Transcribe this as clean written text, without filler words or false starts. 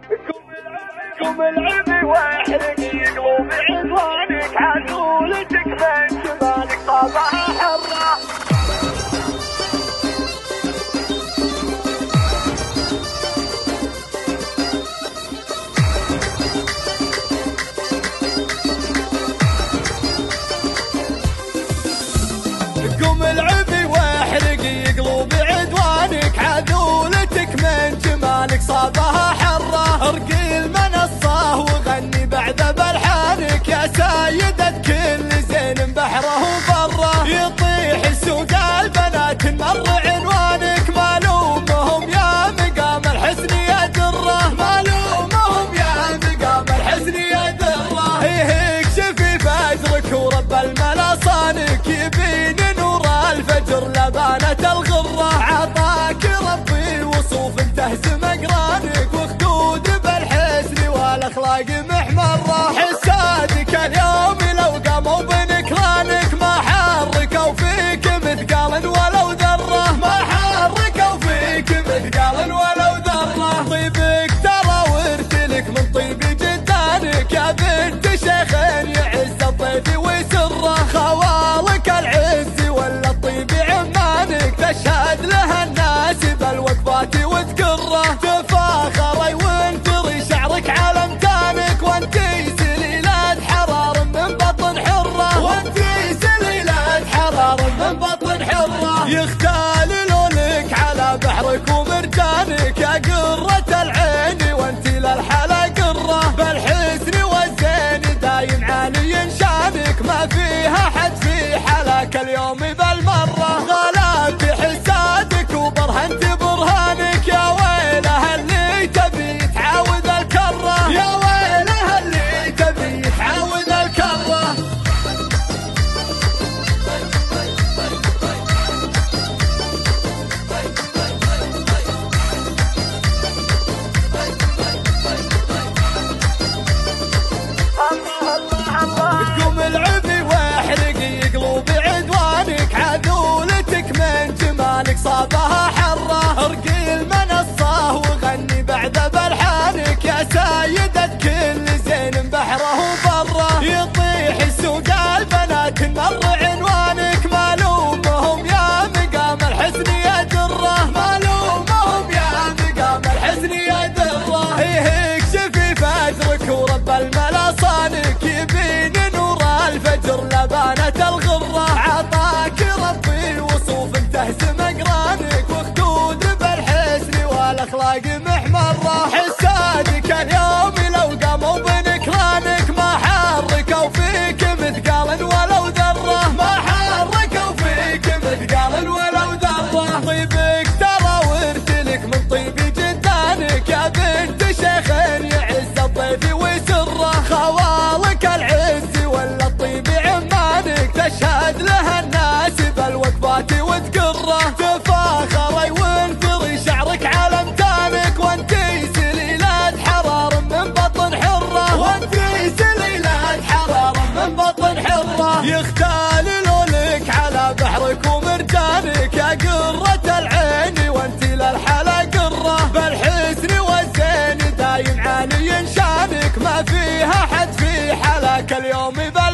قوم العبي واحرقي قلوب عدوانك، عدولتك من شمالك طابعها حرة. قوم العبي واحرقي قلوب عدوانك، عدولتك من جمالك صابها حرة. ارقي المنصة وغني بعد بلحانك، يا سيدة كل زين بحره وبره. يطيح السوق البنات مر عنوانك، مالومهم يا مقام الحسن يا دره، مالومهم يا مقام الحسن يا دره. اكشفي فجرك ورب الملا صانك، يبين نور الفجر لبانة الغرة. عطاك ربي وصوف تهزم اقرانك، وخدود بالحسن والاخلاق محمرة. حسادك اليوم لو قاموا بنكرانك، ما حركوا فيك مثقال ولو ذرة، ما حركوا فيك مثقال ولو ذرة. طيبك ترى ورثلك من طيب جدانك، يا بنت شيخ يعز الضيف ويسره. خوالك العز ولا الطيب عمانك، تشهد لها الناس بالوقفات وتقره. تفاخري وانتري شعرك على امتانك، وانتي سليلة حرار من بطن حرة، وانتي سليلة حرار من بطن حرة. يختال لونك على بحرك ومرجانك، يا قرة العين وانتي للحلا قرة. بالحسن والزين دايم عالي شانك، ما فيها حد في حلاك اليوم بالمرة. غلبت حسادك وبرهنت برهانك، يا ويلها اللي تبي تعاود الكرة، يا ويلها اللي تبي تعاود الكرة. قوم العبي واحرقي قلوب عدوانك، عدولتك من جمالك صابها حرة. ارقي المنصة وغني بعد بلحانك، يا سيدة كل زين بحره وبره. يطيح السوق البنات مر عنوانك، مالومهم يا مقام الحسن يا دره، مالومهم يا مقام الحسن يا دره. اكشفي فجرك ورب الملا صانك، يبين نور الفجر لبانة الغرة. عطاك ربي وصوف تهزم اقرانك، وخدود بالحسن والاخلاق محمرة. حسادك اليوم لو قاموا بنكرانك، ما حركوا فيك مثقال ولو ذرة، ما حركوا فيك مثقال ولو ذرة. طيبك ترى ورثلك من طيب جدانك، يا بنت شيخ يعز الضيف ويسره. خوالك العز ولا الطيب عمانك، تشهد لها الناس بالوقفات وتقره. تفاخري وانثري شعرك على امتانك، وانتي سليلة حرار من بطن حرة، وانتي سليلة حرار من بطن حرة. يختال لونك على بحرك ومرجانك، يا قرة العين وانتي للحلا قرة. بالحسن والزين دايم عالي شانك، ما فيها حد في حلاك اليوم